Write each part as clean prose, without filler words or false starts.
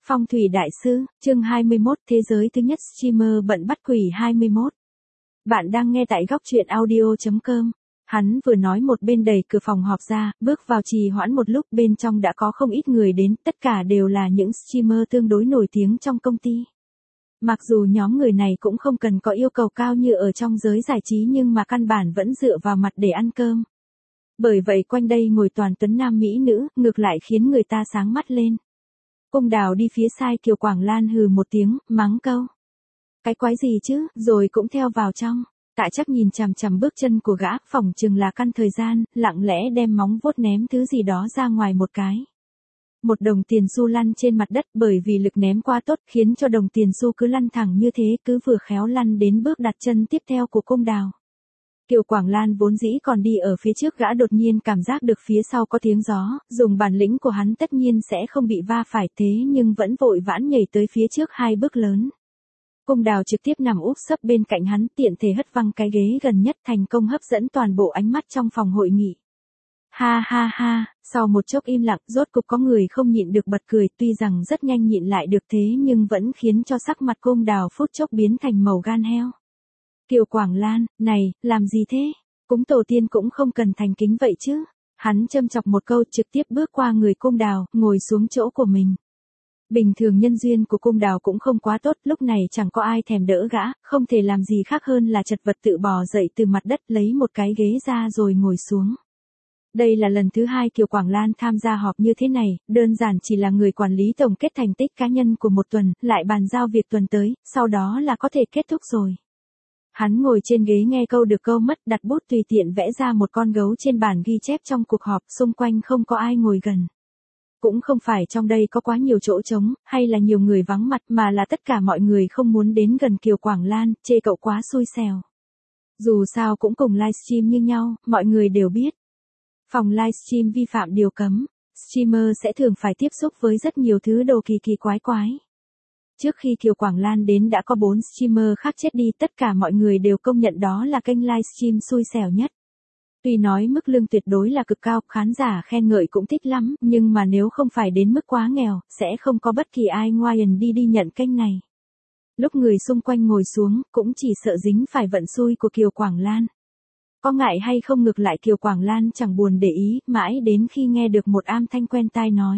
Phong thủy đại sư, chương 21, thế giới thứ nhất streamer bận bắt quỷ 21. Bạn đang nghe tại góc truyện audio.com. Hắn vừa nói một bên đẩy cửa phòng họp ra, bước vào trì hoãn một lúc, bên trong đã có không ít người đến, tất cả đều là những streamer tương đối nổi tiếng trong công ty. Mặc dù nhóm người này cũng không cần có yêu cầu cao như ở trong giới giải trí, nhưng mà căn bản vẫn dựa vào mặt để ăn cơm. Bởi vậy quanh đây ngồi toàn tuấn nam mỹ nữ, ngược lại khiến người ta sáng mắt lên. Cung Đào đi phía sai Kiều Quảng Lan hừ một tiếng, mắng câu. Cái quái gì chứ, rồi cũng theo vào trong. Tạ Trác nhìn chằm chằm bước chân của gã, phỏng chừng là căn thời gian, lặng lẽ đem móng vuốt ném thứ gì đó ra ngoài một cái. Một đồng tiền xu lăn trên mặt đất, bởi vì lực ném quá tốt khiến cho đồng tiền xu cứ lăn thẳng như thế, cứ vừa khéo lăn đến bước đặt chân tiếp theo của Cung Đào. Kiều Quảng Lan vốn dĩ còn đi ở phía trước, gã đột nhiên cảm giác được phía sau có tiếng gió, dùng bản lĩnh của hắn tất nhiên sẽ không bị va phải, thế nhưng vẫn vội vãn nhảy tới phía trước 2 bước lớn. Cung Đào trực tiếp nằm úp sấp bên cạnh hắn, tiện thể hất văng cái ghế gần nhất, thành công hấp dẫn toàn bộ ánh mắt trong phòng hội nghị. Ha ha ha, sau một chốc im lặng, rốt cục có người không nhịn được bật cười, tuy rằng rất nhanh nhịn lại được thế nhưng vẫn khiến cho sắc mặt Cung Đào phút chốc biến thành màu gan heo. Kiều Quảng Lan, này, làm gì thế? Cúng tổ tiên cũng không cần thành kính vậy chứ. Hắn châm chọc một câu, trực tiếp bước qua người Cung Đào, ngồi xuống chỗ của mình. Bình thường nhân duyên của Cung Đào cũng không quá tốt, lúc này chẳng có ai thèm đỡ gã, không thể làm gì khác hơn là chật vật tự bò dậy từ mặt đất, lấy một cái ghế ra rồi ngồi xuống. Đây là lần thứ 2 Kiều Quảng Lan tham gia họp như thế này, đơn giản chỉ là người quản lý tổng kết thành tích cá nhân của một tuần, lại bàn giao việc tuần tới, sau đó là có thể kết thúc rồi. Hắn ngồi trên ghế nghe câu được câu mất, đặt bút tùy tiện vẽ ra một con gấu trên bản ghi chép trong cuộc họp, xung quanh không có ai ngồi gần. Cũng không phải trong đây có quá nhiều chỗ trống, hay là nhiều người vắng mặt, mà là tất cả mọi người không muốn đến gần Kiều Quảng Lan, chê cậu quá xui xẻo. Dù sao cũng cùng livestream như nhau, mọi người đều biết. Phòng livestream vi phạm điều cấm, streamer sẽ thường phải tiếp xúc với rất nhiều thứ đồ kỳ kỳ quái quái. Trước khi Kiều Quảng Lan đến đã có 4 streamer khác chết đi, tất cả mọi người đều công nhận đó là kênh livestream xui xẻo nhất. Tuy nói mức lương tuyệt đối là cực cao, khán giả khen ngợi cũng thích lắm, nhưng mà nếu không phải đến mức quá nghèo, sẽ không có bất kỳ ai ngoài đi nhận kênh này. Lúc người xung quanh ngồi xuống, cũng chỉ sợ dính phải vận xui của Kiều Quảng Lan. Có ngại hay không, ngược lại Kiều Quảng Lan chẳng buồn để ý, mãi đến khi nghe được một âm thanh quen tai nói.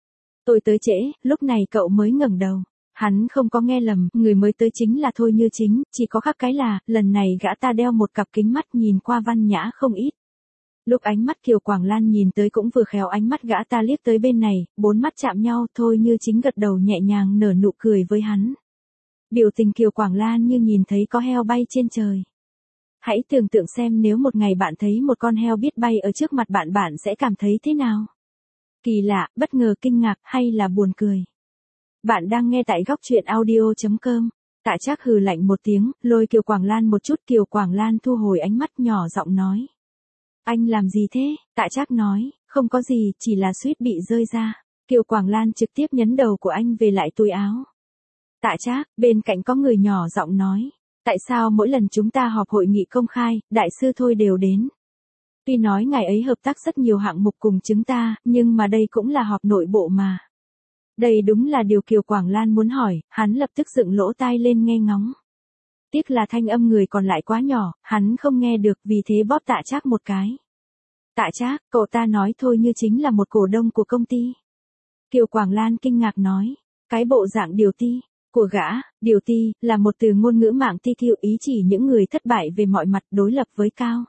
Tôi tới trễ, lúc này cậu mới ngẩng đầu. Hắn không có nghe lầm, người mới tới chính là Thôi Như Chính, chỉ có khác cái là, lần này gã ta đeo một cặp kính mắt nhìn qua văn nhã không ít. Lúc ánh mắt Kiều Quảng Lan nhìn tới cũng vừa khéo ánh mắt gã ta liếc tới bên này, 4 mắt chạm nhau, Thôi Như Chính gật đầu nhẹ nhàng nở nụ cười với hắn. Biểu tình Kiều Quảng Lan như nhìn thấy có heo bay trên trời. Hãy tưởng tượng xem nếu một ngày bạn thấy một con heo biết bay ở trước mặt bạn, bạn sẽ cảm thấy thế nào? Kỳ lạ, bất ngờ, kinh ngạc hay là buồn cười? Bạn đang nghe tại góc truyện audio.com. Tạ Trác hừ lạnh một tiếng, lôi Kiều Quảng Lan một chút. Kiều Quảng Lan thu hồi ánh mắt, nhỏ giọng nói. Anh làm gì thế? Tạ Trác nói, không có gì, chỉ là suýt bị rơi ra. Kiều Quảng Lan trực tiếp nhấn đầu của anh về lại túi áo. Tạ Trác, bên cạnh có người nhỏ giọng nói. Tại sao mỗi lần chúng ta họp hội nghị công khai, đại sư Thôi đều đến? Tuy nói ngày ấy hợp tác rất nhiều hạng mục cùng chúng ta, nhưng mà đây cũng là họp nội bộ mà. Đây đúng là điều Kiều Quảng Lan muốn hỏi, hắn lập tức dựng lỗ tai lên nghe ngóng. Tiếc là thanh âm người còn lại quá nhỏ, hắn không nghe được, vì thế bóp Tạ Trác một cái. Tạ Trác, cậu ta nói Thôi Như Chính là một cổ đông của công ty. Kiều Quảng Lan kinh ngạc nói, cái bộ dạng điều ti của gã, điều ti là một từ ngôn ngữ mạng TQ, ý chỉ những người thất bại về mọi mặt, đối lập với cao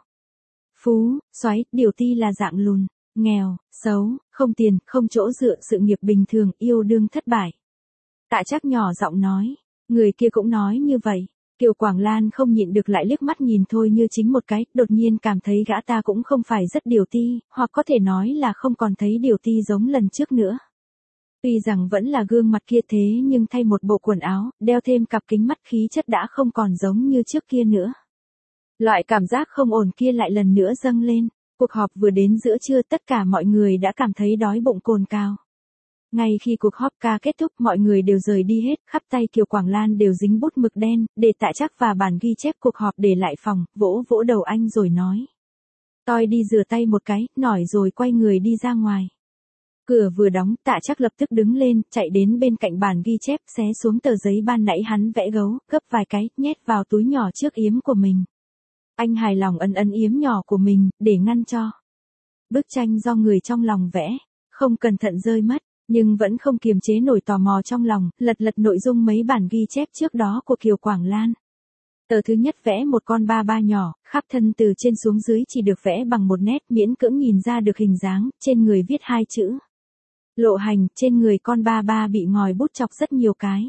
phú, xoáy. Điều ti là dạng lùn, nghèo, xấu, không tiền, không chỗ dựa, sự nghiệp bình thường, yêu đương thất bại. Tạ Trác nhỏ giọng nói, người kia cũng nói như vậy. Kiều Quảng Lan không nhịn được lại liếc mắt nhìn Thôi Như Chính một cái, đột nhiên cảm thấy gã ta cũng không phải rất điều ti, hoặc có thể nói là không còn thấy điều ti giống lần trước nữa. Tuy rằng vẫn là gương mặt kia, thế nhưng thay một bộ quần áo, đeo thêm cặp kính mắt, khí chất đã không còn giống như trước kia nữa. Loại cảm giác không ổn kia lại lần nữa dâng lên. Cuộc họp vừa đến giữa trưa, tất cả mọi người đã cảm thấy đói bụng cồn cào. Ngay khi cuộc họp ca kết thúc, mọi người đều rời đi hết, khắp tay Kiều Quảng Lan đều dính bút mực đen, để Tạ Trác và bản ghi chép cuộc họp để lại phòng, vỗ vỗ đầu anh rồi nói. Tôi đi rửa tay một cái, nổi rồi quay người đi ra ngoài. Cửa vừa đóng, Tạ Trác lập tức đứng lên, chạy đến bên cạnh bàn ghi chép, xé xuống tờ giấy ban nãy hắn vẽ gấu, gấp vài cái, nhét vào túi nhỏ trước yếm của mình. Anh hài lòng ấn ấn yếm nhỏ của mình, để ngăn cho bức tranh do người trong lòng vẽ, không cẩn thận rơi mất, nhưng vẫn không kiềm chế nổi tò mò trong lòng, lật lật nội dung mấy bản ghi chép trước đó của Kiều Quảng Lan. Tờ thứ nhất vẽ một con ba ba nhỏ, khắp thân từ trên xuống dưới chỉ được vẽ bằng một nét, miễn cưỡng nhìn ra được hình dáng, trên người viết hai chữ. Lộ hành, trên người con ba ba bị ngòi bút chọc rất nhiều cái.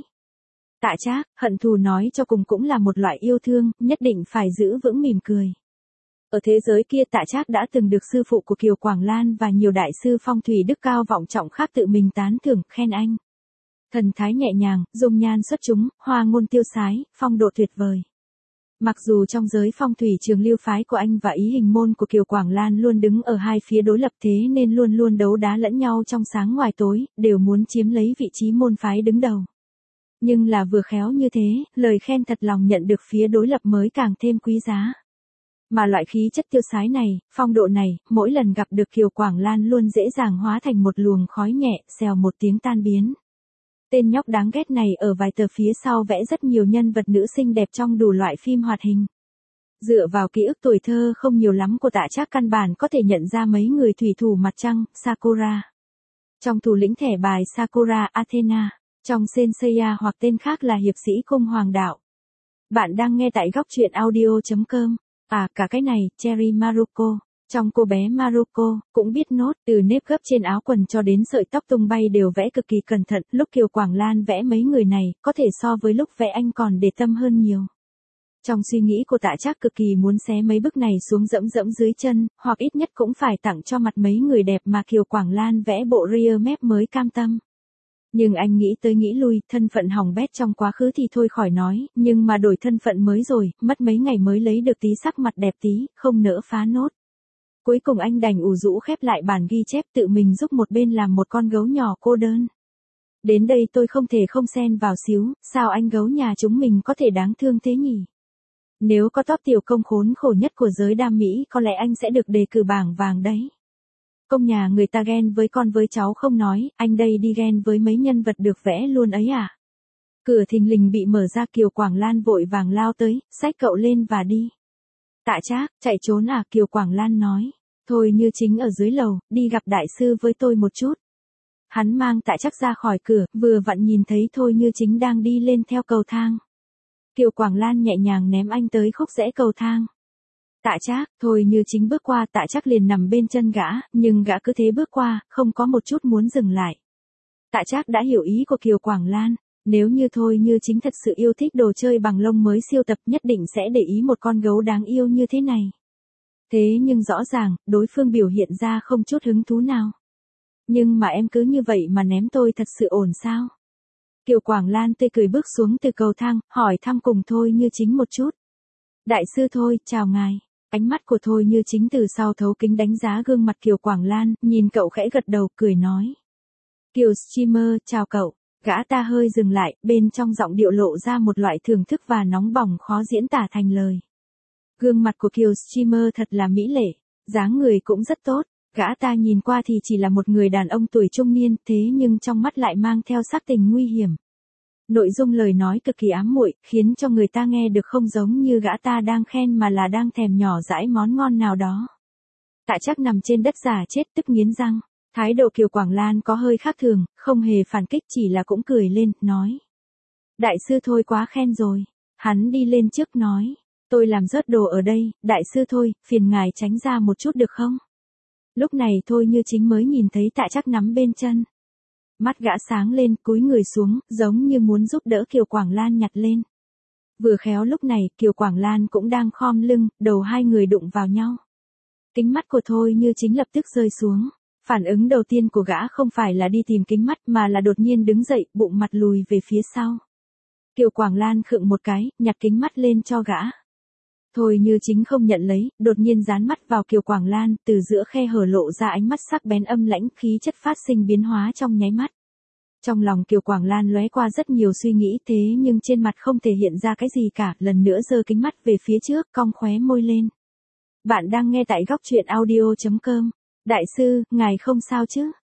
Tạ Trác, hận thù nói cho cùng cũng là một loại yêu thương, nhất định phải giữ vững mỉm cười. Ở thế giới kia Tạ Trác đã từng được sư phụ của Kiều Quảng Lan và nhiều đại sư phong thủy đức cao vọng trọng khác tự mình tán thưởng, khen anh. Thần thái nhẹ nhàng, dung nhan xuất chúng, hoa ngôn tiêu sái, phong độ tuyệt vời. Mặc dù trong giới phong thủy trường lưu phái của anh và ý hình môn của Kiều Quảng Lan luôn đứng ở hai phía đối lập, thế nên luôn luôn đấu đá lẫn nhau trong sáng ngoài tối, đều muốn chiếm lấy vị trí môn phái đứng đầu. Nhưng là vừa khéo như thế, lời khen thật lòng nhận được phía đối lập mới càng thêm quý giá. Mà loại khí chất tiêu sái này, phong độ này, mỗi lần gặp được Kiều Quảng Lan luôn dễ dàng hóa thành một luồng khói nhẹ, xèo một tiếng tan biến. Tên nhóc đáng ghét này ở vài tờ phía sau vẽ rất nhiều nhân vật nữ xinh đẹp trong đủ loại phim hoạt hình. Dựa vào ký ức tuổi thơ không nhiều lắm của Tạ Trác căn bản có thể nhận ra mấy người thủy thủ mặt trăng, Sakura. Trong thủ lĩnh thẻ bài Sakura Athena, trong Senseiya hoặc tên khác là hiệp sĩ cung hoàng đạo. Bạn đang nghe tại góc truyện audio.com. À, cả cái này, Cherry Maruko. Trong cô bé Maruko, cũng biết nốt, từ nếp gấp trên áo quần cho đến sợi tóc tung bay đều vẽ cực kỳ cẩn thận, lúc Kiều Quảng Lan vẽ mấy người này, có thể so với lúc vẽ anh còn để tâm hơn nhiều. Trong suy nghĩ của Tạ Trác cực kỳ muốn xé mấy bức này xuống dẫm dẫm dưới chân, hoặc ít nhất cũng phải tặng cho mặt mấy người đẹp mà Kiều Quảng Lan vẽ bộ rear mép mới cam tâm. Nhưng anh nghĩ tới nghĩ lui, thân phận hỏng bét trong quá khứ thì thôi khỏi nói, nhưng mà đổi thân phận mới rồi, mất mấy ngày mới lấy được tí sắc mặt đẹp tí, không nỡ phá nốt. Cuối cùng anh đành ủ rũ khép lại bản ghi chép tự mình giúp một bên làm một con gấu nhỏ cô đơn. Đến đây tôi không thể không xen vào xíu, sao anh gấu nhà chúng mình có thể đáng thương thế nhỉ? Nếu có top tiểu công khốn khổ nhất của giới đam mỹ có lẽ anh sẽ được đề cử bảng vàng đấy. Công nhà người ta ghen với con với cháu không nói, anh đây đi ghen với mấy nhân vật được vẽ luôn ấy à? Cửa thình lình bị mở ra, Kiều Quảng Lan vội vàng lao tới, xách cậu lên và đi. Tạ Trác, chạy trốn à? Kiều Quảng Lan nói. Thôi Như Chính ở dưới lầu, đi gặp đại sư với tôi một chút. Hắn mang Tạ Trác ra khỏi cửa, vừa vặn nhìn thấy Thôi Như Chính đang đi lên theo cầu thang. Kiều Quảng Lan nhẹ nhàng ném anh tới khúc rẽ cầu thang. Tạ Trác, Thôi Như Chính bước qua, Tạ Trác liền nằm bên chân gã, nhưng gã cứ thế bước qua, không có một chút muốn dừng lại. Tạ Trác đã hiểu ý của Kiều Quảng Lan, nếu như Thôi Như Chính thật sự yêu thích đồ chơi bằng lông mới siêu tập nhất định sẽ để ý một con gấu đáng yêu như thế này. Thế nhưng rõ ràng, đối phương biểu hiện ra không chút hứng thú nào. Nhưng mà em cứ như vậy mà ném tôi thật sự ổn sao? Kiều Quảng Lan tươi cười bước xuống từ cầu thang, hỏi thăm cùng Thôi Như Chính một chút. Đại sư Thôi, chào ngài. Ánh mắt của Thôi Như Chính từ sau thấu kính đánh giá gương mặt Kiều Quảng Lan, nhìn cậu khẽ gật đầu, cười nói. Kiều streamer, chào cậu. Gã ta hơi dừng lại, bên trong giọng điệu lộ ra một loại thưởng thức và nóng bỏng khó diễn tả thành lời. Gương mặt của Kiều streamer thật là mỹ lệ, dáng người cũng rất tốt. Gã ta nhìn qua thì chỉ là một người đàn ông tuổi trung niên, thế nhưng trong mắt lại mang theo sắc tình nguy hiểm. Nội dung lời nói cực kỳ ám muội, khiến cho người ta nghe được không giống như gã ta đang khen mà là đang thèm nhỏ dãi món ngon nào đó. Tạ Trác nằm trên đất giả chết tức nghiến răng. Thái độ Kiều Quảng Lan có hơi khác thường, không hề phản kích, chỉ là cũng cười lên, nói. Đại sư Thôi quá khen rồi. Hắn đi lên trước nói. Tôi làm rớt đồ ở đây, đại sư Thôi, phiền ngài tránh ra một chút được không? Lúc này Thôi Như Chính mới nhìn thấy Tạ Trác nắm bên chân. Mắt gã sáng lên, cúi người xuống, giống như muốn giúp đỡ Kiều Quảng Lan nhặt lên. Vừa khéo lúc này, Kiều Quảng Lan cũng đang khom lưng, đầu hai người đụng vào nhau. Kính mắt của Thôi Như Chính lập tức rơi xuống. Phản ứng đầu tiên của gã không phải là đi tìm kính mắt mà là đột nhiên đứng dậy, bụng mặt lùi về phía sau. Kiều Quảng Lan khựng một cái, nhặt kính mắt lên cho gã. Thôi Như Chính không nhận lấy, đột nhiên dán mắt vào Kiều Quảng Lan, từ giữa khe hở lộ ra ánh mắt sắc bén âm lãnh, khí chất phát sinh biến hóa trong nháy mắt. Trong lòng Kiều Quảng Lan lóe qua rất nhiều suy nghĩ, thế nhưng trên mặt không thể hiện ra cái gì cả, lần nữa giơ kính mắt về phía trước, cong khóe môi lên. Bạn đang nghe tại góc truyện audio.com. Đại sư, ngài không sao chứ?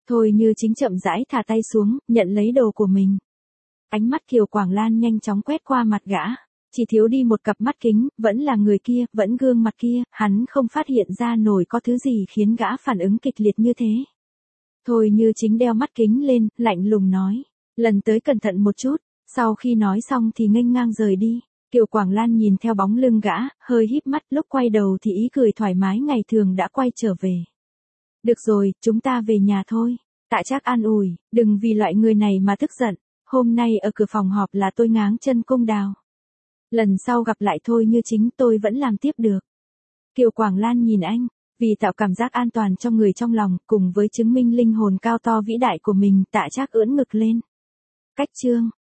Thôi Như Chính chậm rãi thả tay xuống, nhận lấy đồ của mình. Ánh mắt Kiều Quảng Lan nhanh chóng quét qua mặt gã. Chỉ thiếu đi một cặp mắt kính, vẫn là người kia, vẫn gương mặt kia, hắn không phát hiện ra nổi có thứ gì khiến gã phản ứng kịch liệt như thế. Thôi Như Chính đeo mắt kính lên, lạnh lùng nói. Lần tới cẩn thận một chút, sau khi nói xong thì nghênh ngang rời đi. Kiều Quảng Lan nhìn theo bóng lưng gã, hơi híp mắt, lúc quay đầu thì ý cười thoải mái ngày thường đã quay trở về. Được rồi, chúng ta về nhà thôi. Tạ Trác an ủi, đừng vì loại người này mà tức giận. Hôm nay ở cửa phòng họp là tôi ngáng chân công đào. Lần sau gặp lại Thôi Như Chính tôi vẫn làm tiếp được. Kiều Quảng Lan nhìn anh, vì tạo cảm giác an toàn cho người trong lòng, cùng với chứng minh linh hồn cao to vĩ đại của mình, Tạ Trác ưỡn ngực lên. Cách chương